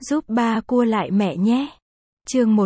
Giúp ba cua lại mẹ nhé. Chương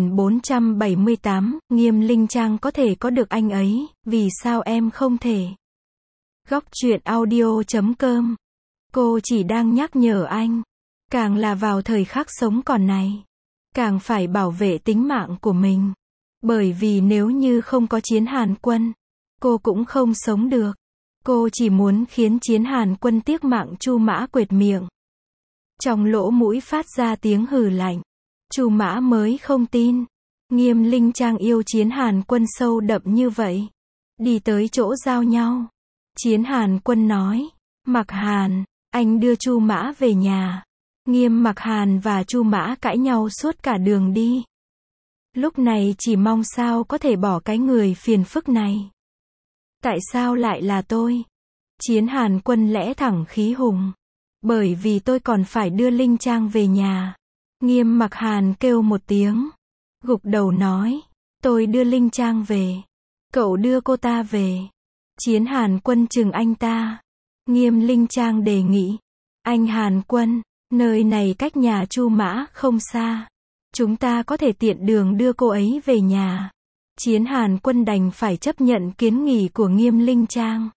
1478, Nghiêm Linh Trang có thể có được anh ấy, vì sao em không thể? Góc truyện audio.com. Cô chỉ đang nhắc nhở anh, càng là vào thời khắc sống còn này, càng phải bảo vệ tính mạng của mình. Bởi vì nếu như không có Chiến Hàn Quân, cô cũng không sống được. Cô chỉ muốn khiến Chiến Hàn Quân tiếc mạng. Chu Mã quệt miệng, trong lỗ mũi phát ra tiếng hừ lạnh. Chu Mã mới không tin Nghiêm Linh Trang yêu Chiến Hàn Quân sâu đậm như vậy. Đi tới chỗ giao nhau, Chiến Hàn Quân nói, Mặc Hàn, anh đưa Chu Mã về nhà. Nghiêm Mặc Hàn và Chu Mã cãi nhau suốt cả đường đi. Lúc này chỉ mong sao có thể bỏ cái người phiền phức này. Tại sao lại là tôi? Chiến Hàn Quân lẽ thẳng khí hùng. Bởi vì tôi còn phải đưa Linh Trang về nhà. Nghiêm Mặc Hàn kêu một tiếng, gục đầu nói, tôi đưa Linh Trang về. Cậu đưa cô ta về. Chiến Hàn Quân trừng anh ta. Nghiêm Linh Trang đề nghị, anh Hàn Quân, nơi này cách nhà Chu Mã không xa. Chúng ta có thể tiện đường đưa cô ấy về nhà. Chiến Hàn Quân đành phải chấp nhận kiến nghị của Nghiêm Linh Trang.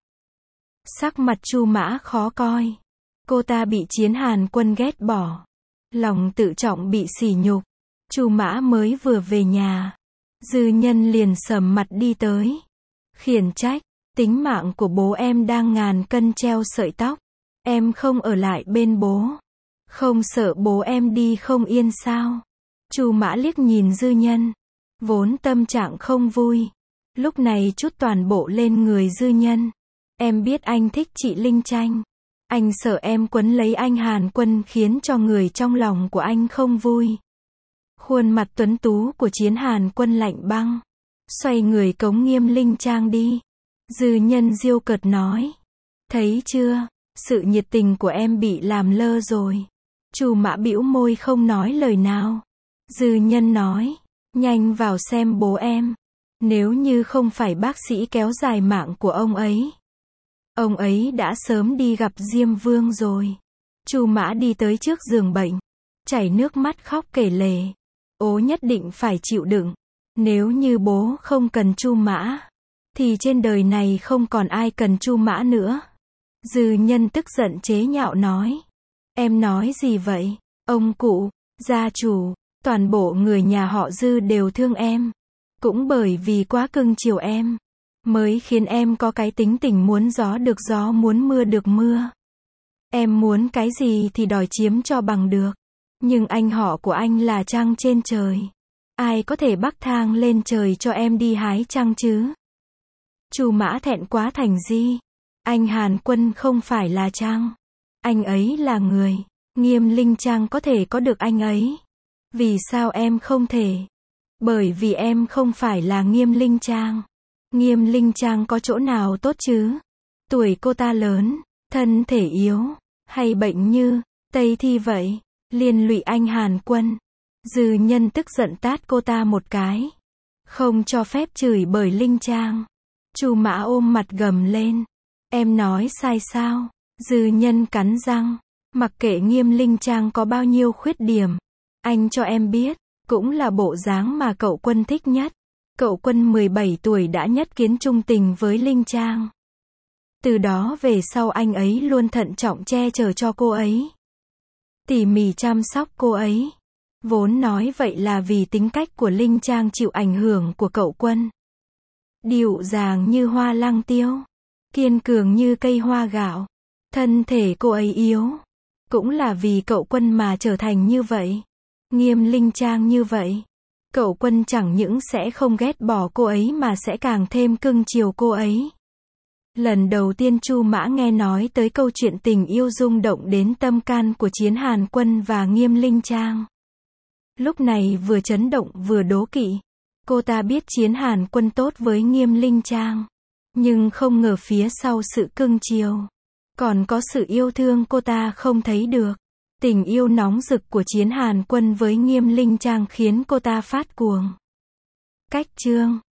Sắc mặt Chu Mã khó coi. Cô ta bị Chiến Hàn Quân ghét bỏ. Lòng tự trọng bị sỉ nhục. Chu Mã mới vừa về nhà, Dư Nhân liền sầm mặt đi tới. Khiển trách, tính mạng của bố em đang ngàn cân treo sợi tóc. Em không ở lại bên bố. Không sợ bố em đi không yên sao? Chu Mã liếc nhìn Dư Nhân. Vốn tâm trạng không vui, lúc này trút toàn bộ lên người Dư Nhân. Em biết anh thích chị Linh Tranh. Anh sợ em quấn lấy anh Hàn Quân khiến cho người trong lòng của anh không vui. Khuôn mặt tuấn tú của Chiến Hàn Quân lạnh băng. Xoay người cống Nghiêm Linh Trang đi. Dư Nhân diêu cợt nói, thấy chưa, sự nhiệt tình của em bị làm lơ rồi. Chu Mã bĩu môi không nói lời nào. Dư Nhân nói, nhanh vào xem bố em. Nếu như không phải bác sĩ kéo dài mạng của ông ấy đã sớm đi gặp Diêm Vương rồi. Chu Mã đi tới trước giường bệnh, chảy nước mắt khóc kể lể. Bố nhất định phải chịu đựng. Nếu như bố không cần Chu Mã, thì trên đời này không còn ai cần Chu Mã nữa. Dư Nhân tức giận chế nhạo nói, em nói gì vậy? Ông cụ, gia chủ, toàn bộ người nhà họ Dư đều thương em. Cũng bởi vì quá cưng chiều em, mới khiến em có cái tính tình muốn gió được gió, muốn mưa được mưa. Em muốn cái gì thì đòi chiếm cho bằng được. Nhưng anh họ của anh là trăng trên trời. Ai có thể bắc thang lên trời cho em đi hái trăng chứ? Chu Mã thẹn quá thành di. Anh Hàn Quân không phải là trăng. Anh ấy là người. Nghiêm Linh Trang có thể có được anh ấy. Vì sao em không thể? Bởi vì em không phải là Nghiêm Linh Trang. Nghiêm Linh Trang có chỗ nào tốt chứ? Tuổi cô ta lớn, thân thể yếu, hay bệnh như Tây Thi vậy, liên lụy anh Hàn Quân. Dư Nhân tức giận tát cô ta một cái. Không cho phép chửi bới Linh Trang. Chu Mã ôm mặt gầm lên. Em nói sai sao? Dư Nhân cắn răng. Mặc kệ Nghiêm Linh Trang có bao nhiêu khuyết điểm, anh cho em biết, cũng là bộ dáng mà cậu Quân thích nhất. Cậu Quân 17 tuổi đã nhất kiến trung tình với Linh Trang. Từ đó về sau anh ấy luôn thận trọng che chở cho cô ấy, tỉ mỉ chăm sóc cô ấy. Vốn nói vậy là vì tính cách của Linh Trang chịu ảnh hưởng của cậu Quân. Dịu dàng như hoa lăng tiêu, kiên cường như cây hoa gạo. Thân thể cô ấy yếu, cũng là vì cậu Quân mà trở thành như vậy. Nghiêm Linh Trang như vậy, cậu Quân chẳng những sẽ không ghét bỏ cô ấy mà sẽ càng thêm cưng chiều cô ấy. Lần đầu tiên Chu Mã nghe nói tới câu chuyện tình yêu rung động đến tâm can của Chiến Hàn Quân và Nghiêm Linh Trang. Lúc này vừa chấn động vừa đố kỵ. Cô ta biết Chiến Hàn Quân tốt với Nghiêm Linh Trang, nhưng không ngờ phía sau sự cưng chiều, còn có sự yêu thương cô ta không thấy được. Tình yêu nóng rực của Chiến Hàn Quân với Nghiêm Linh Trang khiến cô ta phát cuồng. Cách chương